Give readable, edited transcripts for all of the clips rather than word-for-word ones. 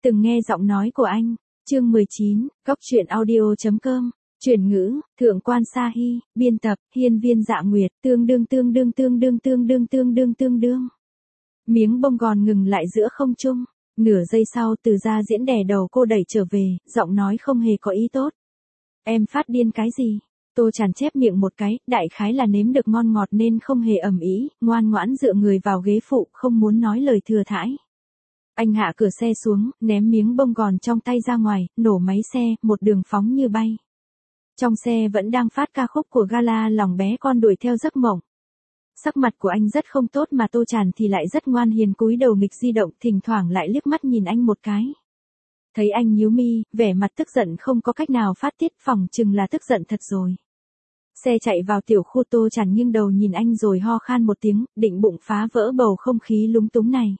từng nghe giọng nói của anh. Chương 19, Góc truyện audio.com. Chuyển ngữ, Thượng quan Sa Hy, biên tập, Hiên Viên Dạ Nguyệt, tương đương. Miếng bông gòn ngừng lại giữa không trung. Nửa giây sau Từ Gia Diễn đè đầu cô đẩy trở về, giọng nói không hề có ý tốt. Em phát điên cái gì? Tô Tràn chép miệng một cái, đại khái là nếm được ngon ngọt nên không hề ầm ĩ, ngoan ngoãn dựa người vào ghế phụ, không muốn nói lời thừa thãi. Anh hạ cửa xe xuống, ném miếng bông gòn trong tay ra ngoài, nổ máy xe, một đường phóng như bay. Trong xe vẫn đang phát ca khúc của Gala Lòng Bé Con Đuổi Theo Giấc Mộng. Sắc mặt của anh rất không tốt mà Tô Tràn thì lại rất ngoan hiền cúi đầu nghịch di động, thỉnh thoảng lại liếc mắt nhìn anh một cái. Thấy anh nhíu mi, vẻ mặt tức giận không có cách nào phát tiết, phỏng chừng là tức giận thật rồi. Xe chạy vào tiểu khu, Tô Tràn nghiêng đầu nhìn anh rồi ho khan một tiếng, định bụng phá vỡ bầu không khí lúng túng này.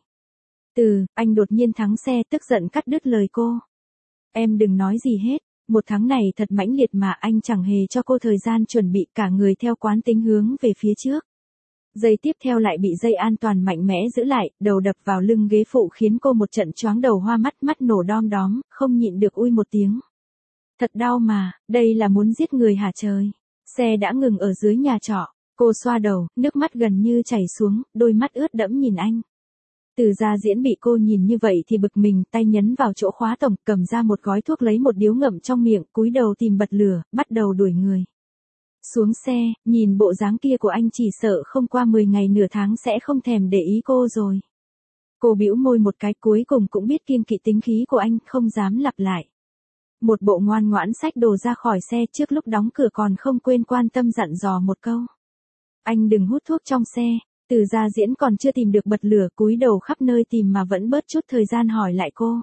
Anh đột nhiên thắng xe, tức giận cắt đứt lời cô. Em đừng nói gì hết, một tháng này thật mãnh liệt mà anh chẳng hề cho cô thời gian chuẩn bị, cả người theo quán tính hướng về phía trước. Giây tiếp theo lại bị dây an toàn mạnh mẽ giữ lại, đầu đập vào lưng ghế phụ khiến cô một trận choáng đầu hoa mắt nổ đom đóm, không nhịn được ui một tiếng. Thật đau mà, đây là muốn giết người hả trời. Xe đã ngừng ở dưới nhà trọ, cô xoa đầu, nước mắt gần như chảy xuống, đôi mắt ướt đẫm nhìn anh. Từ Gia Diễn bị cô nhìn như vậy thì bực mình, tay nhấn vào chỗ khóa tổng, cầm ra một gói thuốc lấy một điếu ngậm trong miệng, cúi đầu tìm bật lửa, bắt đầu đuổi người. Xuống xe, nhìn bộ dáng kia của anh chỉ sợ không qua 10 ngày nửa tháng sẽ không thèm để ý cô rồi. Cô bĩu môi một cái, cuối cùng cũng biết kiêng kỵ tính khí của anh, không dám lặp lại. Một bộ ngoan ngoãn xách đồ ra khỏi xe, trước lúc đóng cửa còn không quên quan tâm dặn dò một câu. Anh đừng hút thuốc trong xe. Từ Gia Diễn còn chưa tìm được bật lửa, cúi đầu khắp nơi tìm mà vẫn bớt chút thời gian hỏi lại cô.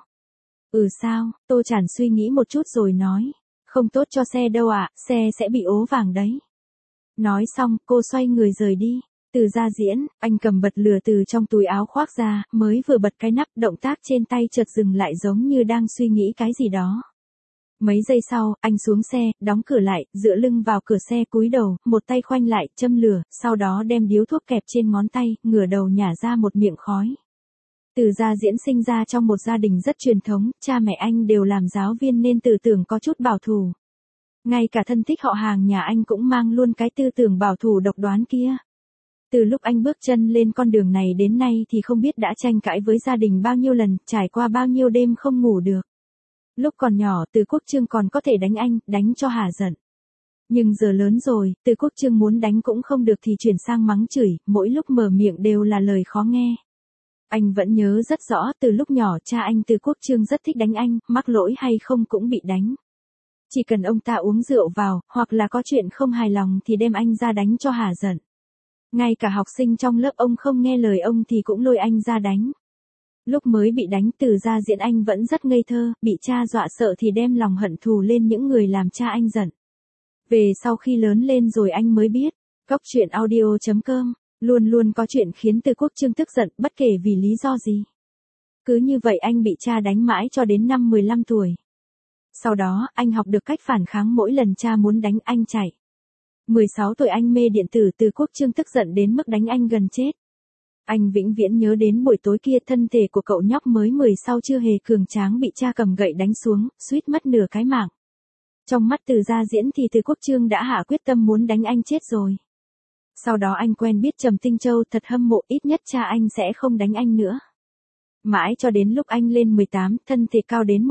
Sao? Tô Tràn suy nghĩ một chút rồi nói. Không tốt cho xe đâu ạ, xe sẽ bị ố vàng đấy. Nói xong, cô xoay người rời đi. Từ Gia Diễn, anh cầm bật lửa từ trong túi áo khoác ra, mới vừa bật cái nắp, động tác trên tay chợt dừng lại giống như đang suy nghĩ cái gì đó. Mấy giây sau, anh xuống xe, đóng cửa lại, dựa lưng vào cửa xe cúi đầu, một tay khoanh lại, châm lửa, sau đó đem điếu thuốc kẹp trên ngón tay, ngửa đầu nhả ra một miệng khói. Từ Gia Diễn sinh ra trong một gia đình rất truyền thống, cha mẹ anh đều làm giáo viên nên tư tưởng có chút bảo thủ. Ngay cả thân thích họ hàng nhà anh cũng mang luôn cái tư tưởng bảo thủ độc đoán kia. Từ lúc anh bước chân lên con đường này đến nay thì không biết đã tranh cãi với gia đình bao nhiêu lần, trải qua bao nhiêu đêm không ngủ được. Lúc còn nhỏ, Từ Quốc Chương còn có thể đánh anh, đánh cho hả giận. Nhưng giờ lớn rồi, Từ Quốc Chương muốn đánh cũng không được thì chuyển sang mắng chửi, mỗi lúc mở miệng đều là lời khó nghe. Anh vẫn nhớ rất rõ, từ lúc nhỏ cha anh Từ Quốc Chương rất thích đánh anh, mắc lỗi hay không cũng bị đánh. Chỉ cần ông ta uống rượu vào, hoặc là có chuyện không hài lòng thì đem anh ra đánh cho hả giận. Ngay cả học sinh trong lớp ông không nghe lời ông thì cũng lôi anh ra đánh. Lúc mới bị đánh, Từ Gia Diễn anh vẫn rất ngây thơ, bị cha dọa sợ thì đem lòng hận thù lên những người làm cha anh giận. Về sau khi lớn lên rồi anh mới biết, Góc truyện audio.com, luôn có chuyện khiến Từ Quốc Chương tức giận, bất kể vì lý do gì. Cứ như vậy anh bị cha đánh mãi cho đến năm 15 tuổi. Sau đó, anh học được cách phản kháng, mỗi lần cha muốn đánh anh chạy. 16 tuổi anh mê điện tử, Từ Quốc Chương tức giận đến mức đánh anh gần chết. Anh vĩnh viễn nhớ đến buổi tối kia, thân thể của cậu nhóc mới 10 sau chưa hề cường tráng bị cha cầm gậy đánh xuống, suýt mất nửa cái mạng. Trong mắt Từ Gia Diễn thì Từ Quốc Chương đã hạ quyết tâm muốn đánh anh chết rồi. Sau đó anh quen biết Trầm Tinh Châu, thật hâm mộ, ít nhất cha anh sẽ không đánh anh nữa. Mãi cho đến lúc anh lên 18, thân thể cao đến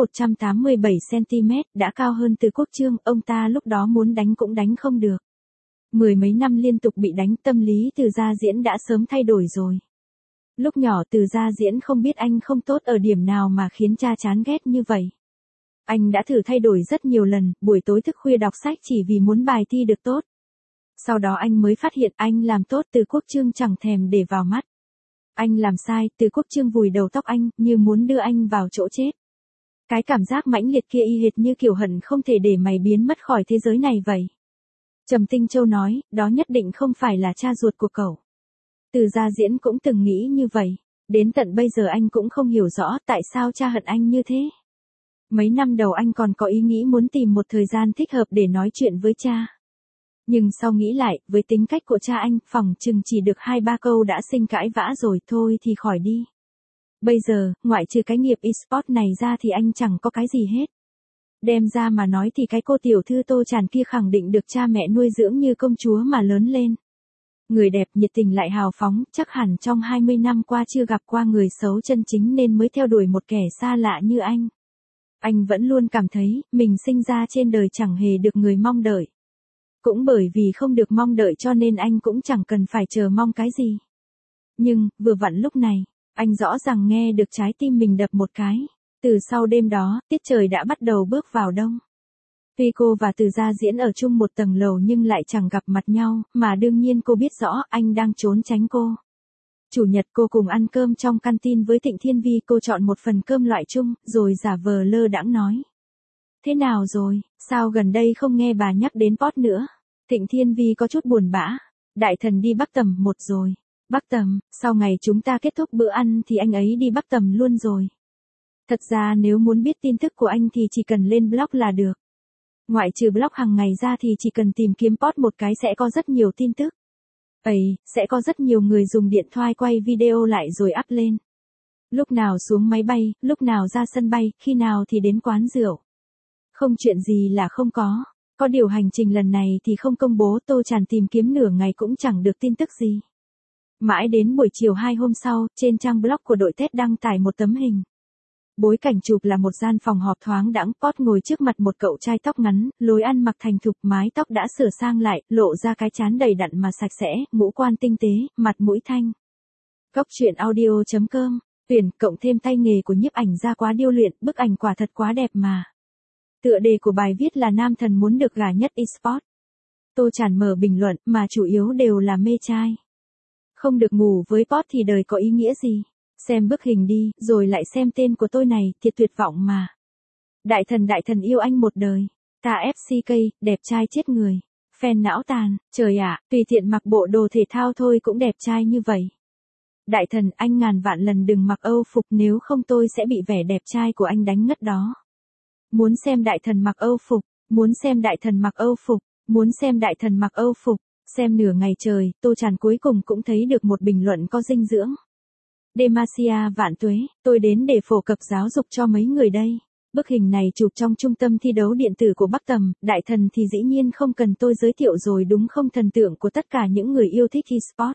187cm, đã cao hơn Từ Quốc Chương, ông ta lúc đó muốn đánh cũng đánh không được. 10 mấy năm liên tục bị đánh, tâm lý Từ Gia Diễn đã sớm thay đổi rồi. Lúc nhỏ Từ Gia Diễn không biết anh không tốt ở điểm nào mà khiến cha chán ghét như vậy. Anh đã thử thay đổi rất nhiều lần, buổi tối thức khuya đọc sách chỉ vì muốn bài thi được tốt. Sau đó anh mới phát hiện anh làm tốt, Từ Quốc Chương chẳng thèm để vào mắt. Anh làm sai, Từ Quốc Chương vùi đầu tóc anh, như muốn đưa anh vào chỗ chết. Cái cảm giác mãnh liệt kia y hệt như kiểu hận không thể để mày biến mất khỏi thế giới này vậy. Trầm Tinh Châu nói, đó nhất định không phải là cha ruột của cậu. Từ Gia Diễn cũng từng nghĩ như vậy. Đến tận bây giờ anh cũng không hiểu rõ tại sao cha hận anh như thế. Mấy năm đầu anh còn có ý nghĩ muốn tìm một thời gian thích hợp để nói chuyện với cha. Nhưng sau nghĩ lại, với tính cách của cha anh, phỏng chừng chỉ được 2-3 câu đã sinh cãi vã rồi, thôi thì khỏi đi. Bây giờ, ngoại trừ cái nghiệp eSport này ra thì anh chẳng có cái gì hết. Đem ra mà nói thì cái cô tiểu thư Tô Tràn kia khẳng định được cha mẹ nuôi dưỡng như công chúa mà lớn lên. Người đẹp nhiệt tình lại hào phóng, chắc hẳn trong 20 năm qua chưa gặp qua người xấu chân chính nên mới theo đuổi một kẻ xa lạ như anh. Anh vẫn luôn cảm thấy, mình sinh ra trên đời chẳng hề được người mong đợi. Cũng bởi vì không được mong đợi cho nên anh cũng chẳng cần phải chờ mong cái gì. Nhưng, vừa vặn lúc này, anh rõ ràng nghe được trái tim mình đập một cái. Từ sau đêm đó, tiết trời đã bắt đầu bước vào đông. Tuy cô và Từ Gia diễn ở chung một tầng lầu nhưng lại chẳng gặp mặt nhau, mà đương nhiên cô biết rõ anh đang trốn tránh cô. Chủ nhật cô cùng ăn cơm trong canteen với Thịnh Thiên Vi, cô chọn một phần cơm loại chung, rồi giả vờ lơ đãng nói. Thế nào rồi, sao gần đây không nghe bà nhắc đến Pot nữa? Thịnh Thiên Vi có chút buồn bã. Đại thần đi Bắc Tầm một rồi. Bắc Tầm, sau ngày chúng ta kết thúc bữa ăn thì anh ấy đi Bắc Tầm luôn rồi. Thật ra nếu muốn biết tin tức của anh thì chỉ cần lên blog là được. Ngoại trừ blog hàng ngày ra thì chỉ cần tìm kiếm Pot một cái sẽ có rất nhiều tin tức. Sẽ có rất nhiều người dùng điện thoại quay video lại rồi up lên. Lúc nào xuống máy bay, lúc nào ra sân bay, khi nào thì đến quán rượu. Không chuyện gì là không có. Có điều hành trình lần này thì không công bố, Tô Tràn tìm kiếm nửa ngày cũng chẳng được tin tức gì. Mãi đến buổi chiều 2 hôm sau, trên trang blog của đội Tết đăng tải một tấm hình. Bối cảnh chụp là một gian phòng họp thoáng đãng, Pot ngồi trước mặt một cậu trai tóc ngắn, lối ăn mặc thành thục, mái tóc đã sửa sang lại, lộ ra cái trán đầy đặn mà sạch sẽ, ngũ quan tinh tế, mặt mũi thanh. Góc truyện audio.com, tuyển cộng thêm tay nghề của nhiếp ảnh gia quá điêu luyện, bức ảnh quả thật quá đẹp mà. Tựa đề của bài viết là Nam thần muốn được gả nhất eSport. Tô Tràn mở bình luận, mà chủ yếu đều là mê trai. Không được ngủ với Pot thì đời có ý nghĩa gì? Xem bức hình đi, rồi lại xem tên của tôi này, thiệt tuyệt vọng mà. Đại thần yêu anh một đời. Ta FCK, đẹp trai chết người. Fan não tàn, trời ạ, tùy tiện mặc bộ đồ thể thao thôi cũng đẹp trai như vậy. Đại thần, anh ngàn vạn lần đừng mặc Âu phục, nếu không tôi sẽ bị vẻ đẹp trai của anh đánh ngất đó. Muốn xem đại thần mặc Âu phục, muốn xem đại thần mặc Âu phục, muốn xem đại thần mặc Âu phục. Xem nửa ngày trời, Tô Tràn cuối cùng cũng thấy được một bình luận có dinh dưỡng. Demacia vạn tuế, tôi đến để phổ cập giáo dục cho mấy người đây. Bức hình này chụp trong trung tâm thi đấu điện tử của Bắc Tầm, đại thần thì dĩ nhiên không cần tôi giới thiệu rồi đúng không, thần tượng của tất cả những người yêu thích eSport.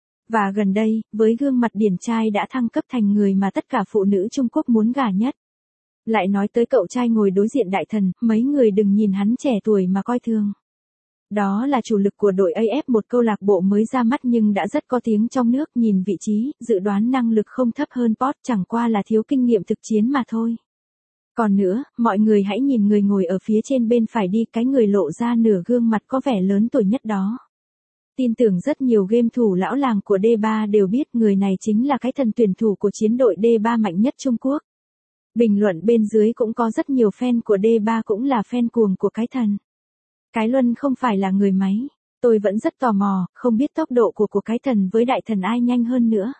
Và gần đây, với gương mặt điển trai đã thăng cấp thành người mà tất cả phụ nữ Trung Quốc muốn gả nhất. Lại nói tới cậu trai ngồi đối diện đại thần, mấy người đừng nhìn hắn trẻ tuổi mà coi thường. Đó là chủ lực của đội AF, một câu lạc bộ mới ra mắt nhưng đã rất có tiếng trong nước, nhìn vị trí, dự đoán năng lực không thấp hơn Pot, chẳng qua là thiếu kinh nghiệm thực chiến mà thôi. Còn nữa, mọi người hãy nhìn người ngồi ở phía trên bên phải đi, cái người lộ ra nửa gương mặt có vẻ lớn tuổi nhất đó. Tin tưởng rất nhiều game thủ lão làng của D3 đều biết người này chính là cái thần tuyển thủ của chiến đội D3 mạnh nhất Trung Quốc. Bình luận bên dưới cũng có rất nhiều fan của D3 cũng là fan cuồng của cái thần. Cái Luân không phải là người máy. Tôi vẫn rất tò mò, không biết tốc độ của cái thần với đại thần ai nhanh hơn nữa.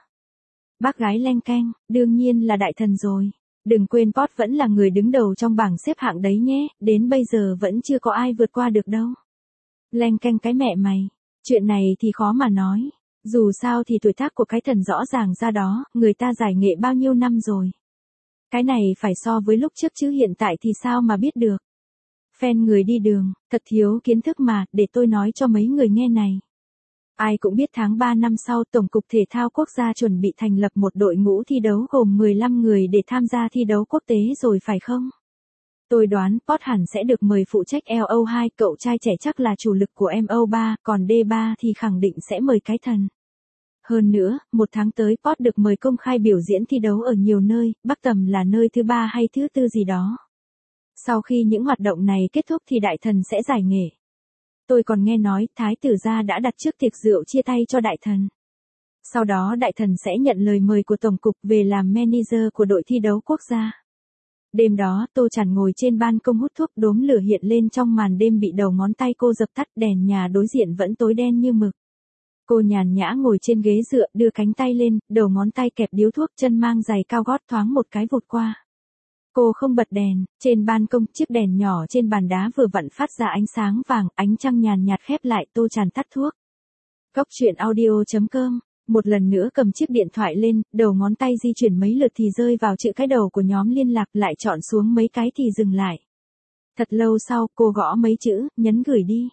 Bác gái leng keng, đương nhiên là đại thần rồi. Đừng quên Pot vẫn là người đứng đầu trong bảng xếp hạng đấy nhé, đến bây giờ vẫn chưa có ai vượt qua được đâu. Leng keng cái mẹ mày. Chuyện này thì khó mà nói. Dù sao thì tuổi tác của cái thần rõ ràng ra đó, người ta giải nghệ bao nhiêu năm rồi. Cái này phải so với lúc trước chứ hiện tại thì sao mà biết được. Fan người đi đường, thật thiếu kiến thức mà, để tôi nói cho mấy người nghe này. Ai cũng biết tháng 3 năm sau, Tổng cục Thể thao Quốc gia chuẩn bị thành lập một đội ngũ thi đấu gồm 15 người để tham gia thi đấu quốc tế rồi phải không? Tôi đoán Pot hẳn sẽ được mời phụ trách LO2, cậu trai trẻ chắc là chủ lực của MO3, còn D3 thì khẳng định sẽ mời cái thần. Hơn nữa, một tháng tới Pot được mời công khai biểu diễn thi đấu ở nhiều nơi, Bắc Tầm là nơi thứ 3 hay thứ 4 gì đó. Sau khi những hoạt động này kết thúc thì đại thần sẽ giải nghệ. Tôi còn nghe nói Thái tử gia đã đặt trước tiệc rượu chia tay cho đại thần. Sau đó đại thần sẽ nhận lời mời của Tổng cục về làm manager của đội thi đấu quốc gia. Đêm đó, Tô Tràn ngồi trên ban công hút thuốc, đốm lửa hiện lên trong màn đêm bị đầu ngón tay cô dập tắt, đèn nhà đối diện vẫn tối đen như mực. Cô nhàn nhã ngồi trên ghế dựa, đưa cánh tay lên, đầu ngón tay kẹp điếu thuốc, chân mang giày cao gót thoáng một cái vụt qua. Cô không bật đèn, trên ban công, chiếc đèn nhỏ trên bàn đá vừa vặn phát ra ánh sáng vàng, ánh trăng nhàn nhạt khép lại, Tô Tràn tắt thuốc. Góc truyện audio.com Một lần nữa cầm chiếc điện thoại lên, đầu ngón tay di chuyển mấy lượt thì rơi vào chữ cái đầu của nhóm liên lạc, lại chọn xuống mấy cái thì dừng lại. Thật lâu sau, cô gõ mấy chữ, nhấn gửi đi.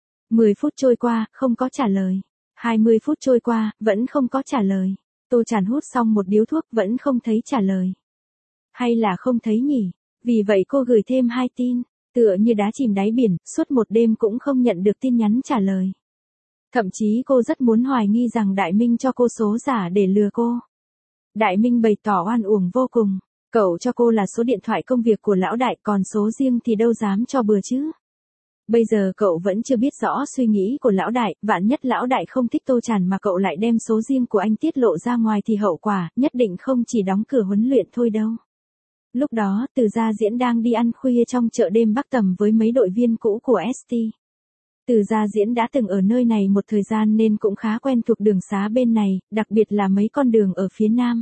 10 phút trôi qua, không có trả lời. 20 phút trôi qua, vẫn không có trả lời. Tô Tràn hút xong một điếu thuốc, vẫn không thấy trả lời. Hay là không thấy nhỉ? Vì vậy cô gửi thêm 2 tin, tựa như đá chìm đáy biển, suốt một đêm cũng không nhận được tin nhắn trả lời. Thậm chí cô rất muốn hoài nghi rằng Đại Minh cho cô số giả để lừa cô. Đại Minh bày tỏ oan uổng vô cùng. Cậu cho cô là số điện thoại công việc của lão đại, còn số riêng thì đâu dám cho bừa chứ. Bây giờ cậu vẫn chưa biết rõ suy nghĩ của lão đại, vạn nhất lão đại không thích Tô Tràn mà cậu lại đem số riêng của anh tiết lộ ra ngoài thì hậu quả nhất định không chỉ đóng cửa huấn luyện thôi đâu. Lúc đó, Từ Gia Diễn đang đi ăn khuya trong chợ đêm Bắc Tầm với mấy đội viên cũ của ST. Từ Gia Diễn đã từng ở nơi này một thời gian nên cũng khá quen thuộc đường xá bên này, đặc biệt là mấy con đường ở phía nam.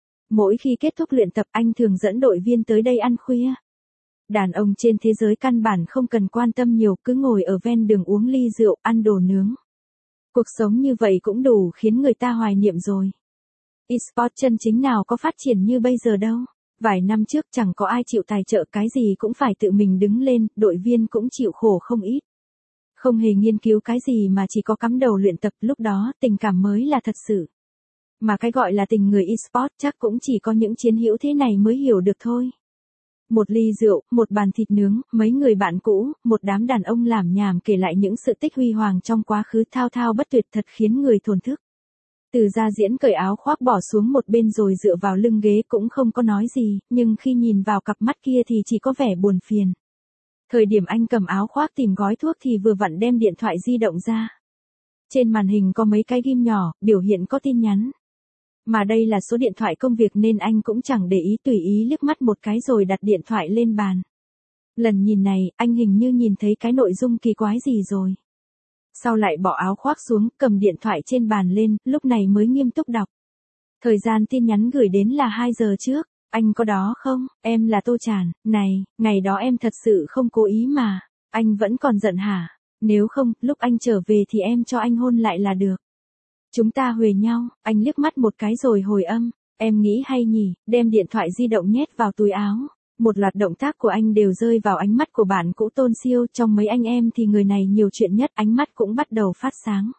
Mỗi khi kết thúc luyện tập anh thường dẫn đội viên tới đây ăn khuya. Đàn ông trên thế giới căn bản không cần quan tâm nhiều, cứ ngồi ở ven đường uống ly rượu, ăn đồ nướng. Cuộc sống như vậy cũng đủ khiến người ta hoài niệm rồi. Esports chân chính nào có phát triển như bây giờ đâu. Vài năm trước chẳng có ai chịu tài trợ, cái gì cũng phải tự mình đứng lên, đội viên cũng chịu khổ không ít. Không hề nghiên cứu cái gì mà chỉ có cắm đầu luyện tập, lúc đó tình cảm mới là thật sự. Mà cái gọi là tình người esports chắc cũng chỉ có những chiến hữu thế này mới hiểu được thôi. Một ly rượu, một bàn thịt nướng, mấy người bạn cũ, một đám đàn ông lảm nhảm kể lại những sự tích huy hoàng trong quá khứ thao thao bất tuyệt, thật khiến người thổn thức. Từ Gia Diễn cởi áo khoác bỏ xuống một bên rồi dựa vào lưng ghế, cũng không có nói gì, nhưng khi nhìn vào cặp mắt kia thì chỉ có vẻ buồn phiền. Thời điểm anh cầm áo khoác tìm gói thuốc thì vừa vặn đem điện thoại di động ra. Trên màn hình có mấy cái ghim nhỏ, biểu hiện có tin nhắn. Mà đây là số điện thoại công việc nên anh cũng chẳng để ý, tùy ý liếc mắt một cái rồi đặt điện thoại lên bàn. Lần nhìn này, anh hình như nhìn thấy cái nội dung kỳ quái gì rồi. Sau lại bỏ áo khoác xuống, cầm điện thoại trên bàn lên, lúc này mới nghiêm túc đọc. Thời gian tin nhắn gửi đến là 2 giờ trước. Anh có đó không? Em là Tô Tràn. Này, ngày đó em thật sự không cố ý mà. Anh vẫn còn giận hả? Nếu không, lúc anh trở về thì em cho anh hôn lại là được. Chúng ta huề nhau. Anh liếc mắt một cái rồi hồi âm. Em nghĩ hay nhỉ, đem điện thoại di động nhét vào túi áo. Một loạt động tác của anh đều rơi vào ánh mắt của bạn cũ Tôn Siêu. Trong mấy anh em thì người này nhiều chuyện nhất, ánh mắt cũng bắt đầu phát sáng.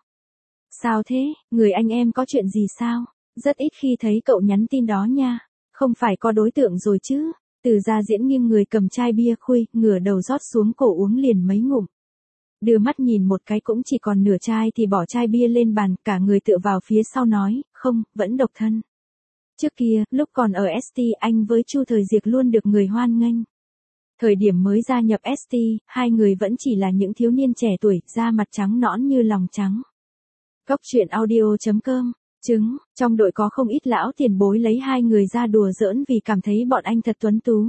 Sao thế, người anh em có chuyện gì sao? Rất ít khi thấy cậu nhắn tin đó nha. Không phải có đối tượng rồi chứ? Từ Gia Diễn nghiêng người cầm chai bia khui, ngửa đầu rót xuống cổ uống liền mấy ngụm. Đưa mắt nhìn một cái cũng chỉ còn nửa chai thì bỏ chai bia lên bàn, cả người tựa vào phía sau nói, không, vẫn độc thân. Trước kia, lúc còn ở ST anh với Chu Thời Diệc luôn được người hoan nghênh. Thời điểm mới gia nhập ST, hai người vẫn chỉ là những thiếu niên trẻ tuổi, da mặt trắng nõn như lòng trắng. Góc truyện audio.com Chứng, trong đội có không ít lão tiền bối lấy hai người ra đùa giỡn vì cảm thấy bọn anh thật tuấn tú.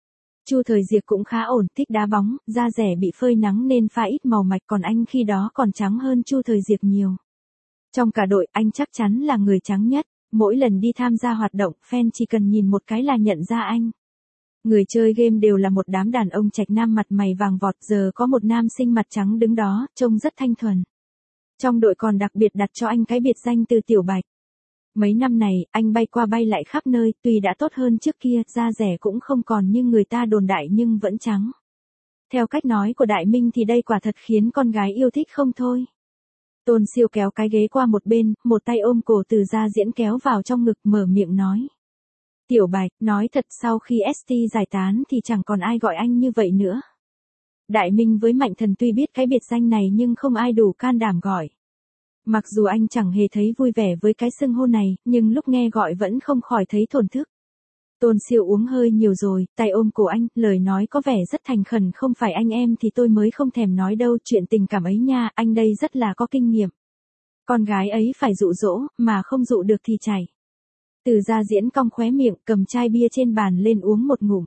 Chu Thời Diệc cũng khá ổn, thích đá bóng, da rẻ bị phơi nắng nên pha ít màu mạch, còn anh khi đó còn trắng hơn Chu Thời Diệc nhiều. Trong cả đội, anh chắc chắn là người trắng nhất, mỗi lần đi tham gia hoạt động, fan chỉ cần nhìn một cái là nhận ra anh. Người chơi game đều là một đám đàn ông trạch nam mặt mày vàng vọt, giờ có một nam sinh mặt trắng đứng đó, trông rất thanh thuần. Trong đội còn đặc biệt đặt cho anh cái biệt danh từ Tiểu Bạch. Mấy năm này, anh bay qua bay lại khắp nơi, tuy đã tốt hơn trước kia, da rẻ cũng không còn như người ta đồn đại nhưng vẫn trắng. Theo cách nói của Đại Minh thì đây quả thật khiến con gái yêu thích không thôi. Tôn Siêu kéo cái ghế qua một bên, một tay ôm cổ Từ Gia Diễn kéo vào trong ngực, mở miệng nói. Tiểu Bạch, nói thật sau khi ST giải tán thì chẳng còn ai gọi anh như vậy nữa. Đại Minh với Mạnh Thần tuy biết cái biệt danh này nhưng không ai đủ can đảm gọi. Mặc dù anh chẳng hề thấy vui vẻ với cái xưng hô này, nhưng lúc nghe gọi vẫn không khỏi thấy thổn thức. Tôn Siêu uống hơi nhiều rồi, tay ôm cổ anh, lời nói có vẻ rất thành khẩn, không phải anh em thì tôi mới không thèm nói đâu, chuyện tình cảm ấy nha, anh đây rất là có kinh nghiệm. Con gái ấy phải dụ dỗ, mà không dụ được thì chảy. Từ Gia Diễn cong khóe miệng, cầm chai bia trên bàn lên uống một ngụm.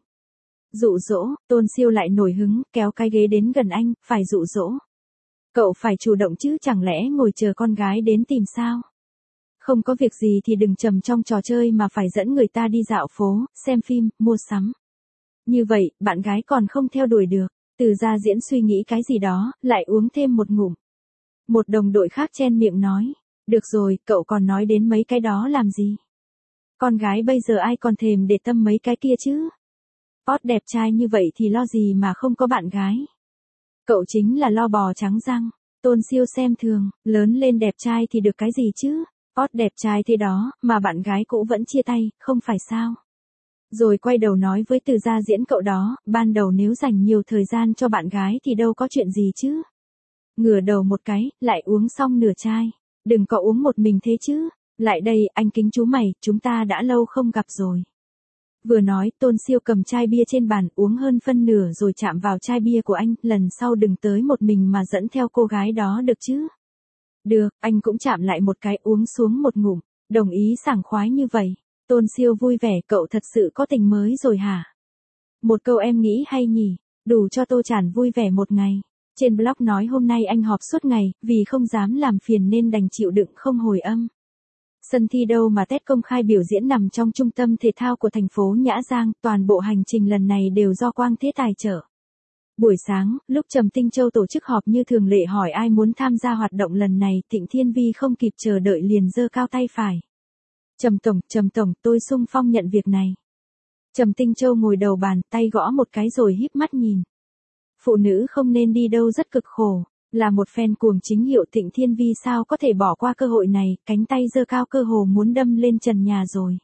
Dụ dỗ, Tôn Siêu lại nổi hứng, kéo cái ghế đến gần anh, phải dụ dỗ. Cậu phải chủ động chứ, chẳng lẽ ngồi chờ con gái đến tìm sao? Không có việc gì thì đừng trầm trong trò chơi mà phải dẫn người ta đi dạo phố, xem phim, mua sắm. Như vậy, bạn gái còn không theo đuổi được. Từ Gia Diễn suy nghĩ cái gì đó, lại uống thêm một ngụm. Một đồng đội khác chen miệng nói. Được rồi, cậu còn nói đến mấy cái đó làm gì? Con gái bây giờ ai còn thèm để tâm mấy cái kia chứ? Post đẹp trai như vậy thì lo gì mà không có bạn gái? Cậu chính là lo bò trắng răng. Tôn Siêu xem thường, lớn lên đẹp trai thì được cái gì chứ? Post đẹp trai thế đó, mà bạn gái cũ vẫn chia tay, không phải sao? Rồi quay đầu nói với Từ Gia Diễn cậu đó, ban đầu nếu dành nhiều thời gian cho bạn gái thì đâu có chuyện gì chứ? Ngửa đầu một cái, lại uống xong nửa chai. Đừng có uống một mình thế chứ. Lại đây, anh kính chú mày, chúng ta đã lâu không gặp rồi. Vừa nói, Tôn Siêu cầm chai bia trên bàn uống hơn phân nửa rồi chạm vào chai bia của anh, lần sau đừng tới một mình mà dẫn theo cô gái đó được chứ. Được, anh cũng chạm lại một cái uống xuống một ngụm, đồng ý sảng khoái như vậy. Tôn Siêu vui vẻ, cậu thật sự có tình mới rồi hả? Một câu em nghĩ hay nhỉ, đủ cho Tô Chản vui vẻ một ngày. Trên blog nói hôm nay anh họp suốt ngày, vì không dám làm phiền nên đành chịu đựng không hồi âm. Sân thi đâu mà Tết công khai biểu diễn nằm trong trung tâm thể thao của thành phố Nhã Giang, toàn bộ hành trình lần này đều do Quang Thế tài trợ. Buổi sáng, lúc Trầm Tinh Châu tổ chức họp như thường lệ hỏi ai muốn tham gia hoạt động lần này, Thịnh Thiên Vi không kịp chờ đợi liền giơ cao tay phải. Trầm Tổng, tôi xung phong nhận việc này. Trầm Tinh Châu ngồi đầu bàn, tay gõ một cái rồi híp mắt nhìn. Phụ nữ không nên đi đâu rất cực khổ, là một fan cuồng chính hiệu Thịnh Thiên Vi sao có thể bỏ qua cơ hội này, cánh tay giơ cao cơ hồ muốn đâm lên trần nhà rồi.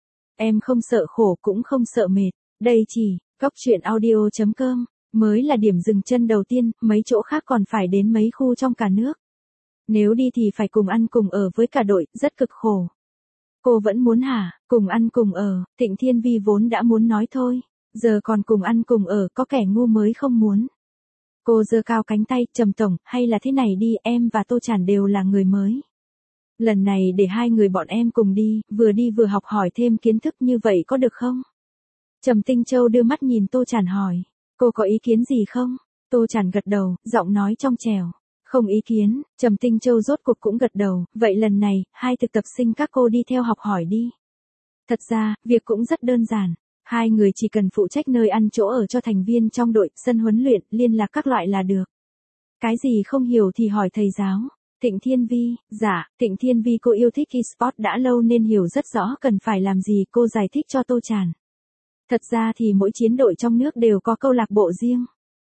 Em không sợ khổ cũng không sợ mệt, đây chỉ, góc truyện audio.com, mới là điểm dừng chân đầu tiên, mấy chỗ khác còn phải đến mấy khu trong cả nước. Nếu đi thì phải cùng ăn cùng ở với cả đội, rất cực khổ. Cô vẫn muốn hả, cùng ăn cùng ở, Thịnh Thiên Vi vốn đã muốn nói thôi, giờ còn cùng ăn cùng ở, có kẻ ngu mới không muốn. Cô giơ cao cánh tay, Trầm Tổng, hay là thế này đi, em và Tô Chản đều là người mới. Lần này để hai người bọn em cùng đi vừa học hỏi thêm kiến thức như vậy có được không? Trầm Tinh Châu đưa mắt nhìn Tô Chản hỏi, cô có ý kiến gì không? Tô Chản gật đầu, giọng nói trong trẻo. Không ý kiến, Trầm Tinh Châu rốt cuộc cũng gật đầu, vậy lần này, hai thực tập sinh các cô đi theo học hỏi đi. Thật ra, việc cũng rất đơn giản. Hai người chỉ cần phụ trách nơi ăn chỗ ở cho thành viên trong đội, sân huấn luyện, liên lạc các loại là được. Cái gì không hiểu thì hỏi thầy giáo. Thịnh Thiên Vi, dạ, Thịnh Thiên Vi cô yêu thích eSport đã lâu nên hiểu rất rõ cần phải làm gì, cô giải thích cho Tô Chản. Thật ra thì mỗi chiến đội trong nước đều có câu lạc bộ riêng.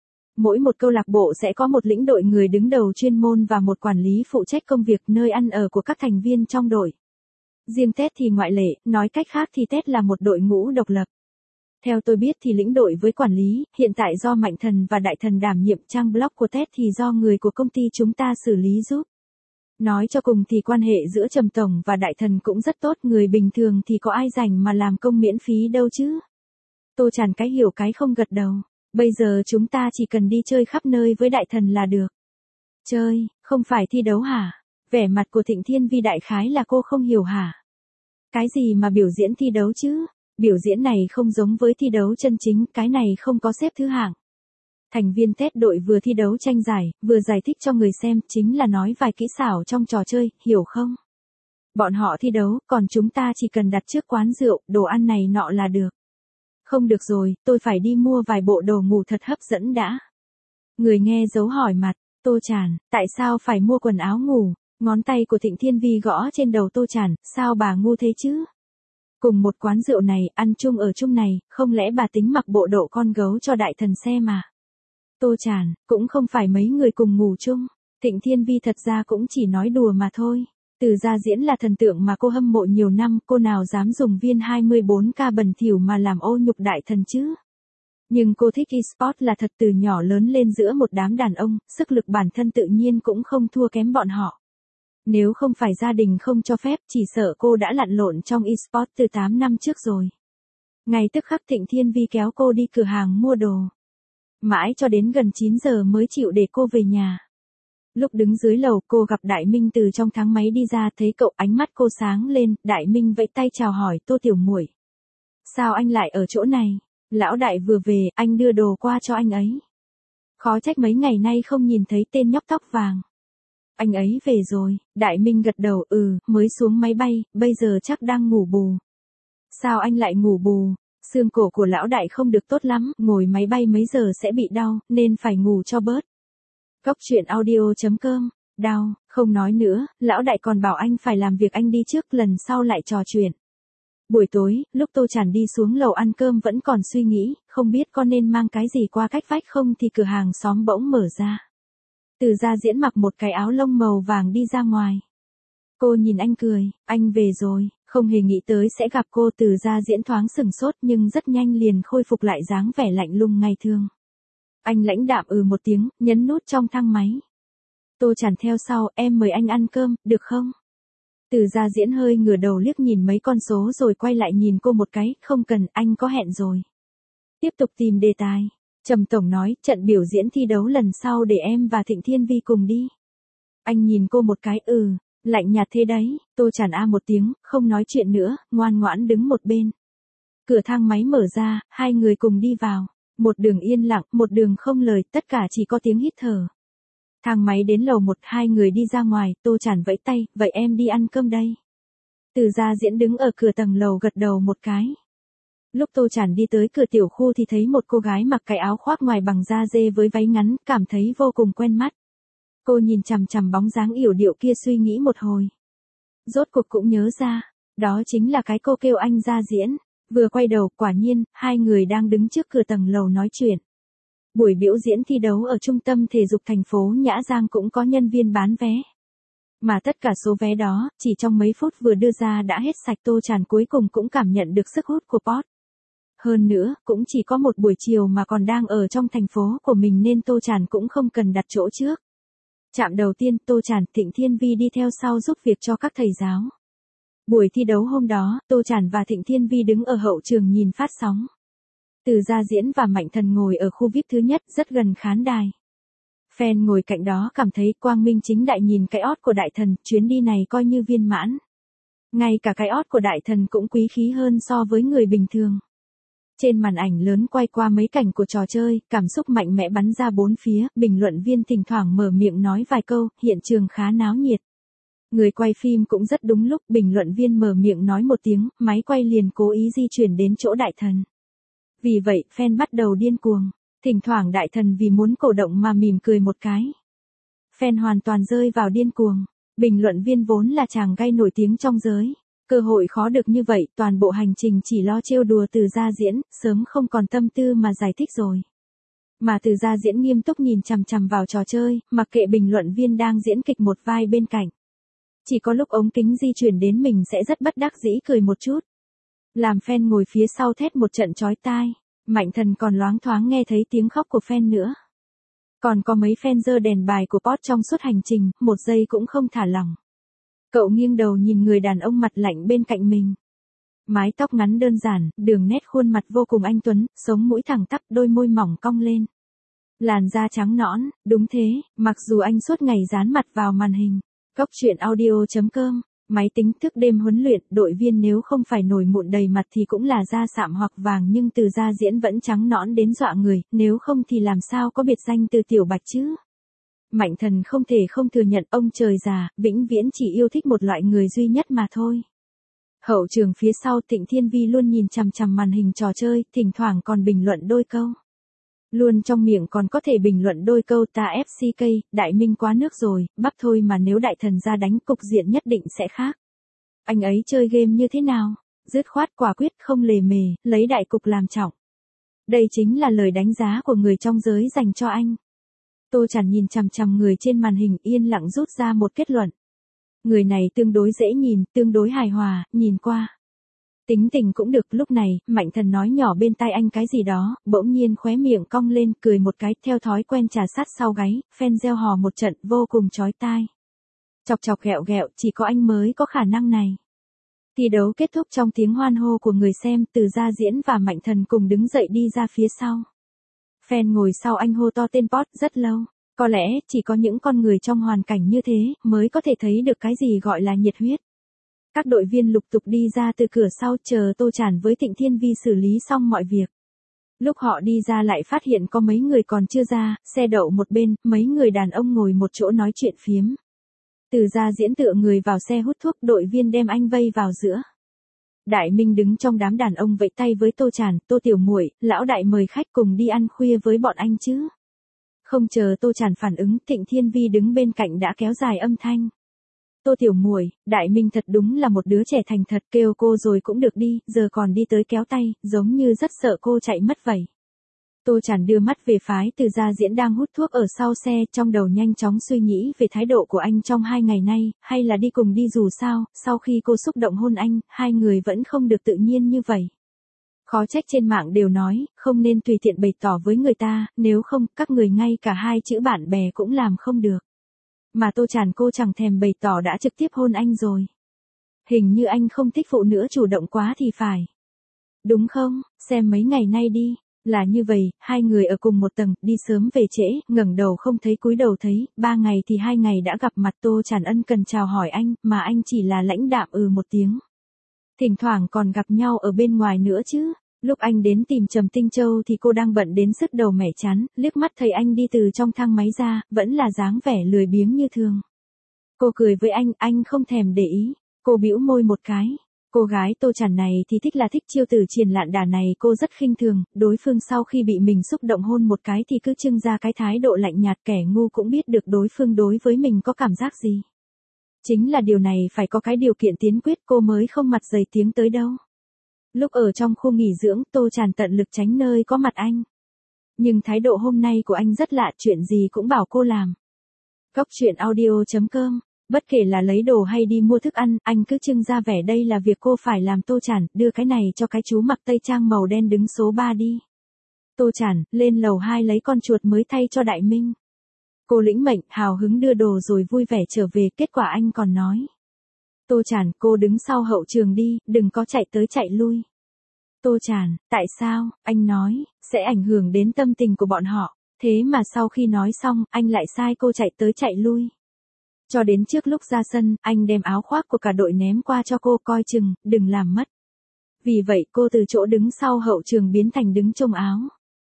Mỗi một câu lạc bộ sẽ có một lĩnh đội người đứng đầu chuyên môn và một quản lý phụ trách công việc nơi ăn ở của các thành viên trong đội. Riêng TED thì ngoại lệ, nói cách khác thì TED là một đội ngũ độc lập. Theo tôi biết thì lĩnh đội với quản lý, hiện tại do Mạnh Thần và Đại Thần đảm nhiệm, trang blog của TED thì do người của công ty chúng ta xử lý giúp. Nói cho cùng thì quan hệ giữa Trầm Tổng và Đại Thần cũng rất tốt, người bình thường thì có ai rảnh mà làm công miễn phí đâu chứ. Tô Chản cái hiểu cái không gật đầu, bây giờ chúng ta chỉ cần đi chơi khắp nơi với Đại Thần là được. Chơi, không phải thi đấu hả? Vẻ mặt của Thịnh Thiên Vi đại khái là cô không hiểu hả? Cái gì mà biểu diễn thi đấu chứ? Biểu diễn này không giống với thi đấu chân chính, cái này không có xếp thứ hạng. Thành viên TED đội vừa thi đấu tranh giải, vừa giải thích cho người xem, chính là nói vài kỹ xảo trong trò chơi, hiểu không? Bọn họ thi đấu, còn chúng ta chỉ cần đặt trước quán rượu, đồ ăn này nọ là được. Không được rồi, tôi phải đi mua vài bộ đồ ngủ thật hấp dẫn đã. Người nghe dấu hỏi mặt, Tô Chản, tại sao phải mua quần áo ngủ? Ngón tay của Thịnh Thiên Vi gõ trên đầu Tô Chản, sao bà ngu thế chứ? Cùng một quán rượu này, ăn chung ở chung này, không lẽ bà tính mặc bộ độ con gấu cho Đại Thần xem mà? Tô Chản, cũng không phải mấy người cùng ngủ chung. Thịnh Thiên Vi thật ra cũng chỉ nói đùa mà thôi. Từ Gia Diễn là thần tượng mà cô hâm mộ nhiều năm, cô nào dám dùng viên 24K bẩn thỉu mà làm ô nhục Đại Thần chứ? Nhưng cô thích eSport là thật, từ nhỏ lớn lên giữa một đám đàn ông, sức lực bản thân tự nhiên cũng không thua kém bọn họ. Nếu không phải gia đình không cho phép, chỉ sợ cô đã lặn lộn trong eSport từ 8 năm trước rồi. Ngay tức khắc Thịnh Thiên Vi kéo cô đi cửa hàng mua đồ. Mãi cho đến gần 9 giờ mới chịu để cô về nhà. Lúc đứng dưới lầu cô gặp Đại Minh từ trong thang máy đi ra, thấy cậu, ánh mắt cô sáng lên, Đại Minh vẫy tay chào hỏi, Tô tiểu muội. Sao anh lại ở chỗ này? Lão Đại vừa về, anh đưa đồ qua cho anh ấy. Khó trách mấy ngày nay không nhìn thấy tên nhóc tóc vàng. Anh ấy về rồi, Đại Minh gật đầu, mới xuống máy bay, bây giờ chắc đang ngủ bù. Sao anh lại ngủ bù? Xương cổ của lão Đại không được tốt lắm, ngồi máy bay mấy giờ sẽ bị đau, nên phải ngủ cho bớt. Góc truyện audio.com, đau, Không nói nữa, lão đại còn bảo anh phải làm việc anh đi trước, lần sau lại trò chuyện. Buổi tối, lúc Tô Chản đi xuống lầu ăn cơm vẫn còn suy nghĩ, không biết có nên mang cái gì qua cách vách không thì cửa hàng xóm bỗng mở ra. Từ Gia Diễn mặc một cái áo lông màu vàng đi ra ngoài. Cô nhìn anh cười, anh về rồi, không hề nghĩ tới sẽ gặp cô. Từ Gia Diễn thoáng sửng sốt nhưng rất nhanh liền khôi phục lại dáng vẻ lạnh lùng ngày thường. Anh lãnh đạm một tiếng, nhấn nút trong thang máy. Tô Chản theo sau, em mời anh ăn cơm, được không? Từ Gia Diễn hơi ngửa đầu liếc nhìn mấy con số rồi quay lại nhìn cô một cái, không cần, anh có hẹn rồi. Tiếp tục tìm đề tài. Trầm Tổng nói, trận biểu diễn thi đấu lần sau để em và Thịnh Thiên Vi cùng đi. Anh nhìn cô một cái, lạnh nhạt thế đấy. Tô Chản một tiếng, không nói chuyện nữa, ngoan ngoãn đứng một bên. Cửa thang máy mở ra, hai người cùng đi vào. Một đường yên lặng, một đường không lời, tất cả chỉ có tiếng hít thở. Thang máy đến lầu 1, hai người đi ra ngoài, Tô Chản vẫy tay, vậy em đi ăn cơm đây. Từ Gia Diễn đứng ở cửa tầng lầu gật đầu một cái. Lúc Tô Chản đi tới cửa tiểu khu thì thấy một cô gái mặc cái áo khoác ngoài bằng da dê với váy ngắn, cảm thấy vô cùng quen mắt. Cô nhìn chằm chằm bóng dáng yểu điệu kia suy nghĩ một hồi. Rốt cuộc cũng nhớ ra, đó chính là cái cô kêu anh Gia Diễn. Vừa quay đầu, quả nhiên, hai người đang đứng trước cửa tầng lầu nói chuyện. Buổi biểu diễn thi đấu ở trung tâm thể dục thành phố Nhã Giang cũng có nhân viên bán vé. Mà tất cả số vé đó, chỉ trong mấy phút vừa đưa ra đã hết sạch. Tô Chản cuối cùng cũng cảm nhận được sức hút của Pot. Hơn nữa, cũng chỉ có một buổi chiều mà còn đang ở trong thành phố của mình nên Tô Chản cũng không cần đặt chỗ trước. Trạm đầu tiên, Tô Chản, Thịnh Thiên Vi đi theo sau giúp việc cho các thầy giáo. Buổi thi đấu hôm đó, Tô Chản và Thịnh Thiên Vi đứng ở hậu trường nhìn phát sóng. Từ Gia Diễn và Mạnh Thần ngồi ở khu VIP thứ nhất, rất gần khán đài. Fan ngồi cạnh đó cảm thấy quang minh chính đại nhìn cái ót của đại thần, chuyến đi này coi như viên mãn. Ngay cả cái ót của đại thần cũng quý khí hơn so với người bình thường. Trên màn ảnh lớn quay qua mấy cảnh của trò chơi, cảm xúc mạnh mẽ bắn ra bốn phía, bình luận viên thỉnh thoảng mở miệng nói vài câu, hiện trường khá náo nhiệt. Người quay phim cũng rất đúng lúc, bình luận viên mở miệng nói một tiếng, máy quay liền cố ý di chuyển đến chỗ đại thần. Vì vậy, fan bắt đầu điên cuồng. Thỉnh thoảng đại thần vì muốn cổ động mà mỉm cười một cái. Fan hoàn toàn rơi vào điên cuồng. Bình luận viên vốn là chàng gay nổi tiếng trong giới. Cơ hội khó được như vậy, toàn bộ hành trình chỉ lo trêu đùa Từ Gia Diễn, sớm không còn tâm tư mà giải thích rồi. Mà Từ Gia Diễn nghiêm túc nhìn chằm chằm vào trò chơi, mặc kệ bình luận viên đang diễn kịch một vai bên cạnh. Chỉ có lúc ống kính di chuyển đến mình sẽ rất bất đắc dĩ cười một chút. Làm fan ngồi phía sau thét một trận chói tai. Mạnh Thần còn loáng thoáng nghe thấy tiếng khóc của fan nữa. Còn có mấy fan giơ đèn bài của Pot trong suốt hành trình, một giây cũng không thả lỏng. Cậu nghiêng đầu nhìn người đàn ông mặt lạnh bên cạnh mình. Mái tóc ngắn đơn giản, đường nét khuôn mặt vô cùng anh tuấn, sống mũi thẳng tắp, đôi môi mỏng cong lên. Làn da trắng nõn, đúng thế, mặc dù anh suốt ngày dán mặt vào màn hình. Cóc truyện audio.com, máy tính thức đêm huấn luyện, đội viên nếu không phải nổi mụn đầy mặt thì cũng là da sạm hoặc vàng, nhưng Từ Gia Diễn vẫn trắng nõn đến dọa người, nếu không thì làm sao có biệt danh Từ Tiểu Bạch chứ. Mạnh Thần không thể không thừa nhận ông trời già, vĩnh viễn chỉ yêu thích một loại người duy nhất mà thôi. Hậu trường phía sau, Thịnh Thiên Vi luôn nhìn chằm chằm màn hình trò chơi, thỉnh thoảng còn bình luận đôi câu. Luôn trong miệng còn có thể bình luận đôi câu ta FCK, đại minh quá nước rồi, bắp thôi mà nếu đại thần ra đánh cục diện nhất định sẽ khác. Anh ấy chơi game như thế nào? Dứt khoát quả quyết không lề mề, lấy đại cục làm trọng. Đây chính là lời đánh giá của người trong giới dành cho anh. Tô Chản nhìn chằm chằm người trên màn hình, yên lặng rút ra một kết luận. Người này tương đối dễ nhìn, tương đối hài hòa, nhìn qua. Tính tình cũng được. Lúc này, Mạnh Thần nói nhỏ bên tai anh cái gì đó, bỗng nhiên khóe miệng cong lên, cười một cái, theo thói quen trà sát sau gáy, fan reo hò một trận, vô cùng chói tai. Chọc chọc ghẹo ghẹo, chỉ có anh mới có khả năng này. Thi đấu kết thúc trong tiếng hoan hô của người xem, Từ Gia Diễn và Mạnh Thần cùng đứng dậy đi ra phía sau. Fan ngồi sau anh hô to tên Pot rất lâu. Có lẽ, chỉ có những con người trong hoàn cảnh như thế, mới có thể thấy được cái gì gọi là nhiệt huyết. Các đội viên lục tục đi ra từ cửa sau, chờ Tô Chản với Thịnh Thiên Vi xử lý xong mọi việc. Lúc họ đi ra lại phát hiện có mấy người còn chưa ra, xe đậu một bên, mấy người đàn ông ngồi một chỗ nói chuyện phiếm. Từ Gia Diễn tựa người vào xe hút thuốc, đội viên đem anh vây vào giữa. Đại Minh đứng trong đám đàn ông vẫy tay với Tô Chản, Tô tiểu muội, lão đại mời khách cùng đi ăn khuya với bọn anh chứ. Không chờ Tô Tràn phản ứng, Thịnh Thiên Vi đứng bên cạnh đã kéo dài âm thanh. Tô tiểu muội, Đại Minh thật đúng là một đứa trẻ thành thật, kêu cô rồi cũng được đi, giờ còn đi tới kéo tay, giống như rất sợ cô chạy mất vậy. Tô Tràn đưa mắt về phái Từ Gia Diễn đang hút thuốc ở sau xe, trong đầu nhanh chóng suy nghĩ về thái độ của anh trong 2 ngày nay, hay là đi cùng đi dù sao, sau khi cô xúc động hôn anh, hai người vẫn không được tự nhiên như vậy. Khó trách trên mạng đều nói, không nên tùy tiện bày tỏ với người ta, nếu không, các người ngay cả 2 chữ bạn bè cũng làm không được. Mà Tô Tràn cô chẳng thèm bày tỏ đã trực tiếp hôn anh rồi. Hình như anh không thích phụ nữ chủ động quá thì phải. Đúng không, xem mấy ngày nay đi. Là như vậy, hai người ở cùng một tầng, đi sớm về trễ, ngẩng đầu không thấy cúi đầu thấy, 3 ngày thì 2 ngày đã gặp mặt. Tô Tràn ân cần chào hỏi anh, mà anh chỉ là lãnh đạm một tiếng. Thỉnh thoảng còn gặp nhau ở bên ngoài nữa chứ. Lúc anh đến tìm Trầm Tinh Châu thì cô đang bận đến sứt đầu mẻ chán, liếc mắt thấy anh đi từ trong thang máy ra, vẫn là dáng vẻ lười biếng như thường. Cô cười với anh không thèm để ý. Cô bĩu môi một cái. Cô gái Tô Tràn này thì thích là thích chiêu từ triền lạn đà này, cô rất khinh thường, đối phương sau khi bị mình xúc động hôn một cái thì cứ trưng ra cái thái độ lạnh nhạt, kẻ ngu cũng biết được đối phương đối với mình có cảm giác gì. Chính là điều này phải có cái điều kiện tiên quyết cô mới không mặt dày tiếng tới đâu. Lúc ở trong khu nghỉ dưỡng, Tô Tràn tận lực tránh nơi có mặt anh. Nhưng thái độ hôm nay của anh rất lạ, chuyện gì cũng bảo cô làm. Góc truyện audio.com. Bất kể là lấy đồ hay đi mua thức ăn, anh cứ trưng ra vẻ đây là việc cô phải làm. Tô Tràn, đưa cái này cho cái chú mặc tây trang màu đen đứng số 3 đi. Tô Tràn, lên lầu 2 lấy con chuột mới thay cho Đại Minh. Cô lĩnh mệnh, hào hứng đưa đồ rồi vui vẻ trở về, kết quả anh còn nói. Tô Tràn, cô đứng sau hậu trường đi, đừng có chạy tới chạy lui. Tô Tràn, tại sao, anh nói, sẽ ảnh hưởng đến tâm tình của bọn họ, thế mà sau khi nói xong, anh lại sai cô chạy tới chạy lui. Cho đến trước lúc ra sân, anh đem áo khoác của cả đội ném qua cho cô, coi chừng, đừng làm mất. Vì vậy cô từ chỗ đứng sau hậu trường biến thành đứng trông áo.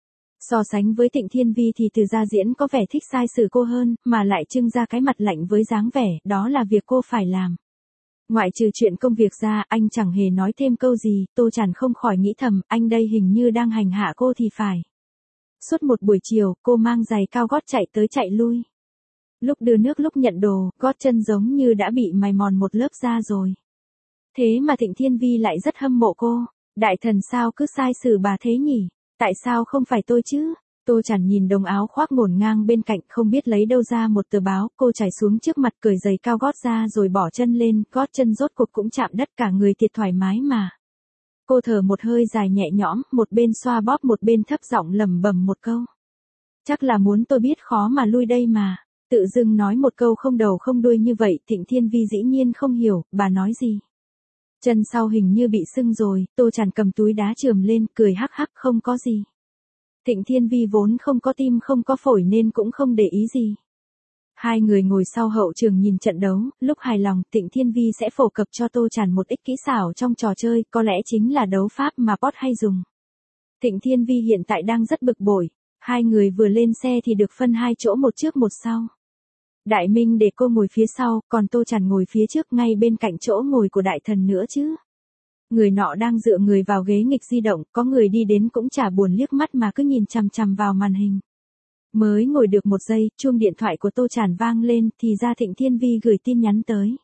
So sánh với Thịnh Thiên Vi thì Từ Gia Diễn có vẻ thích sai xử cô hơn, mà lại trưng ra cái mặt lạnh với dáng vẻ, đó là việc cô phải làm. Ngoại trừ chuyện công việc ra, anh chẳng hề nói thêm câu gì. Tô Tràn không khỏi nghĩ thầm, anh đây hình như đang hành hạ cô thì phải. Suốt một buổi chiều, cô mang giày cao gót chạy tới chạy lui. Lúc đưa nước lúc nhận đồ, gót chân giống như đã bị mài mòn một lớp da rồi. Thế mà Thịnh Thiên Vi lại rất hâm mộ cô. Đại thần sao cứ sai xử bà thế nhỉ? Tại sao không phải tôi chứ? Tô Tràn nhìn đống áo khoác ngổn ngang bên cạnh, không biết lấy đâu ra một tờ báo, cô trải xuống trước mặt cởi giày cao gót ra rồi bỏ chân lên, gót chân rốt cuộc cũng chạm đất, cả người thiệt thoải mái mà. Cô thở một hơi dài nhẹ nhõm, một bên xoa bóp một bên thấp giọng lẩm bẩm một câu. Chắc là muốn tôi biết khó mà lui đây mà. Tự dưng nói một câu không đầu không đuôi như vậy, Thịnh Thiên Vi dĩ nhiên không hiểu, bà nói gì. Chân sau hình như bị sưng rồi, Tô Tràn cầm túi đá chườm lên, cười hắc hắc, không có gì. Thịnh Thiên Vi vốn không có tim không có phổi nên cũng không để ý gì. Hai người ngồi sau hậu trường nhìn trận đấu, lúc hài lòng, Thịnh Thiên Vi sẽ phổ cập cho Tô Tràn một ít kỹ xảo trong trò chơi, có lẽ chính là đấu pháp mà Pot hay dùng. Thịnh Thiên Vi hiện tại đang rất bực bội, hai người vừa lên xe thì được phân 2 chỗ, một trước một sau. Đại Minh để cô ngồi phía sau, còn Tô Tràn ngồi phía trước ngay bên cạnh chỗ ngồi của đại thần nữa chứ. Người nọ đang dựa người vào ghế nghịch di động, có người đi đến cũng chả buồn liếc mắt mà cứ nhìn chằm chằm vào màn hình. Mới ngồi được 1 giây, chuông điện thoại của Tô Tràn vang lên, thì ra Thịnh Thiên Vi gửi tin nhắn tới.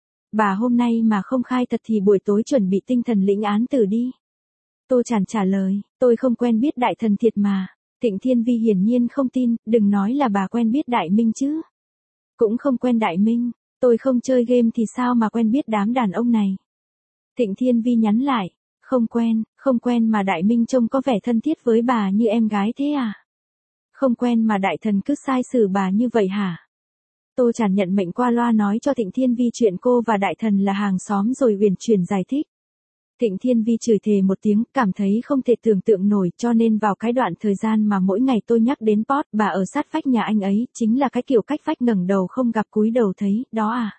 Bà hôm nay mà không khai thật thì buổi tối chuẩn bị tinh thần lĩnh án tử đi. Tô Tràn trả lời, tôi không quen biết đại thần thiệt mà. Thịnh Thiên Vi hiển nhiên không tin, đừng nói là bà quen biết Đại Minh chứ. Cũng không quen Đại Minh, tôi không chơi game thì sao mà quen biết đám đàn ông này. Thịnh Thiên Vi nhắn lại, không quen mà Đại Minh trông có vẻ thân thiết với bà như em gái thế à? Không quen mà đại thần cứ sai xử bà như vậy hả? Tô Tràn nhận mệnh qua loa nói cho Thịnh Thiên Vi chuyện cô và đại thần là hàng xóm rồi uyển chuyển giải thích. Thịnh Thiên Vi chửi thề một tiếng, cảm thấy không thể tưởng tượng nổi, cho nên vào cái đoạn thời gian mà mỗi ngày tôi nhắc đến Pot, bà ở sát vách nhà anh ấy, chính là cái kiểu cách vách ngẩng đầu không gặp cúi đầu thấy, đó à?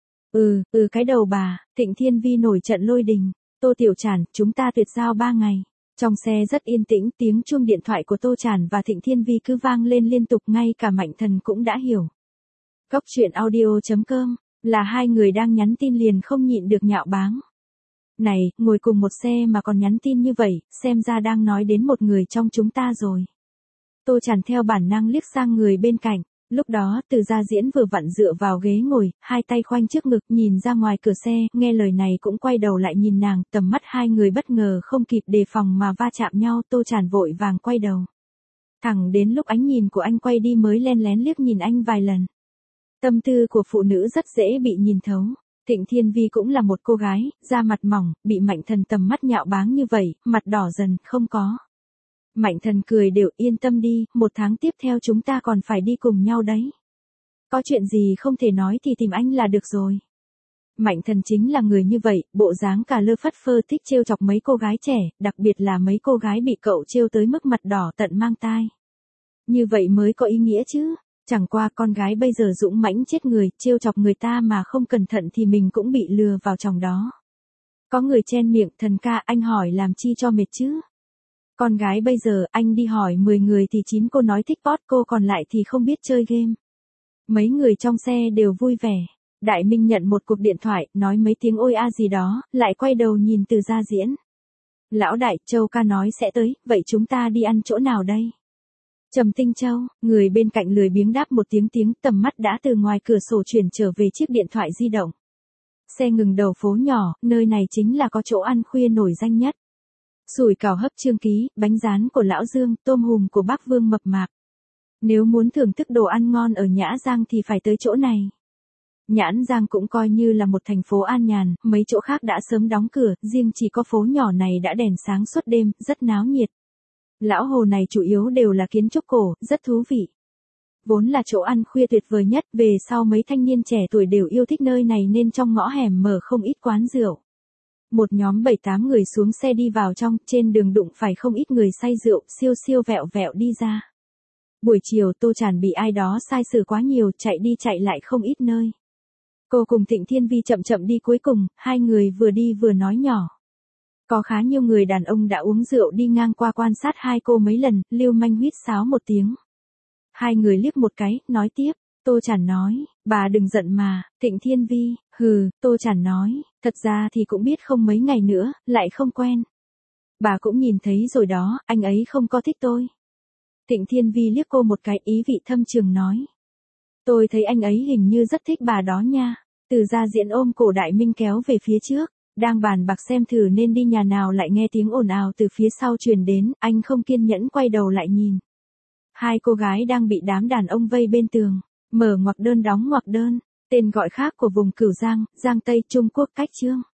Cái đầu bà. Thịnh Thiên Vi nổi trận lôi đình. Tô Tiểu Tràn, chúng ta tuyệt giao 3 ngày. Trong xe rất yên tĩnh, tiếng chuông điện thoại của Tô Tràn và Thịnh Thiên Vi cứ vang lên liên tục, ngay cả Mạnh Thần cũng đã hiểu. Góc truyện audio.com, là hai người đang nhắn tin liền không nhịn được nhạo báng. Này, ngồi cùng một xe mà còn nhắn tin như vậy, xem ra đang nói đến một người trong chúng ta rồi. Tô Tràn theo bản năng liếc sang người bên cạnh. Lúc đó Từ Gia Diễn vừa vặn dựa vào ghế ngồi, hai tay khoanh trước ngực nhìn ra ngoài cửa xe, nghe lời này cũng quay đầu lại nhìn nàng, tầm mắt hai người bất ngờ không kịp đề phòng mà va chạm nhau, Tô Tràn vội vàng quay đầu. Thẳng đến lúc ánh nhìn của anh quay đi mới len lén liếc nhìn anh vài lần. Tâm tư của phụ nữ rất dễ bị nhìn thấu. Thịnh Thiên Vi cũng là một cô gái, da mặt mỏng, bị Mạnh Thần tầm mắt nhạo báng như vậy, mặt đỏ dần, không có. Mạnh Thần cười đều, yên tâm đi, 1 tháng tiếp theo chúng ta còn phải đi cùng nhau đấy. Có chuyện gì không thể nói thì tìm anh là được rồi. Mạnh Thần chính là người như vậy, bộ dáng cà lơ phất phơ thích trêu chọc mấy cô gái trẻ, đặc biệt là mấy cô gái bị cậu trêu tới mức mặt đỏ tận mang tai. Như vậy mới có ý nghĩa chứ. Chẳng qua con gái bây giờ dũng mãnh chết người, trêu chọc người ta mà không cẩn thận thì mình cũng bị lừa vào trong đó. Có người chen miệng, Thần ca anh hỏi làm chi cho mệt chứ. Con gái bây giờ anh đi hỏi 10 người thì 9 cô nói thích pot, cô còn lại thì không biết chơi game. Mấy người trong xe đều vui vẻ. Đại Minh nhận một cuộc điện thoại, nói mấy tiếng ôi a gì đó, lại quay đầu nhìn Từ Gia Diễn. Lão đại, Châu ca nói sẽ tới, vậy chúng ta đi ăn chỗ nào đây? Trầm Tinh Châu, người bên cạnh lười biếng đáp một tiếng, tầm mắt đã từ ngoài cửa sổ chuyển trở về chiếc điện thoại di động. Xe ngừng đầu phố nhỏ, nơi này chính là có chỗ ăn khuya nổi danh nhất. Sủi cảo hấp Trương Ký, bánh rán của Lão Dương, tôm hùm của Bác Vương mập mạp. Nếu muốn thưởng thức đồ ăn ngon ở Nhã Giang thì phải tới chỗ này. Nhãn Giang cũng coi như là một thành phố an nhàn, mấy chỗ khác đã sớm đóng cửa, riêng chỉ có phố nhỏ này đã đèn sáng suốt đêm, rất náo nhiệt. Lão hồ này chủ yếu đều là kiến trúc cổ, rất thú vị. Vốn là chỗ ăn khuya tuyệt vời nhất, về sau mấy thanh niên trẻ tuổi đều yêu thích nơi này nên trong ngõ hẻm mở không ít quán rượu. Một nhóm 7-8 người xuống xe đi vào trong, trên đường đụng phải không ít người say rượu, siêu siêu vẹo vẹo đi ra. Buổi chiều Tô Tràn bị ai đó sai xử quá nhiều, chạy đi chạy lại không ít nơi. Cô cùng Thịnh Thiên Vi chậm chậm đi cuối cùng, hai người vừa đi vừa nói nhỏ. Có khá nhiều người đàn ông đã uống rượu đi ngang qua quan sát hai cô mấy lần, lưu manh huýt sáo một tiếng. Hai người liếc một cái, nói tiếp, Tô Tràn nói, bà đừng giận mà, Thịnh Thiên Vi, hừ, Tô Tràn nói, thật ra thì cũng biết không mấy ngày nữa, lại không quen. Bà cũng nhìn thấy rồi đó, anh ấy không có thích tôi. Thịnh Thiên Vi liếc cô một cái, ý vị thâm trường nói. Tôi thấy anh ấy hình như rất thích bà đó nha. Từ Gia Diễn ôm cổ Đại Minh kéo về phía trước, đang bàn bạc xem thử nên đi nhà nào lại nghe tiếng ồn ào từ phía sau truyền đến, anh không kiên nhẫn quay đầu lại nhìn. Hai cô gái đang bị đám đàn ông vây bên tường, mở ngoặc đơn đóng ngoặc đơn, tên gọi khác của vùng Cửu Giang, Giang Tây Trung Quốc cách chương.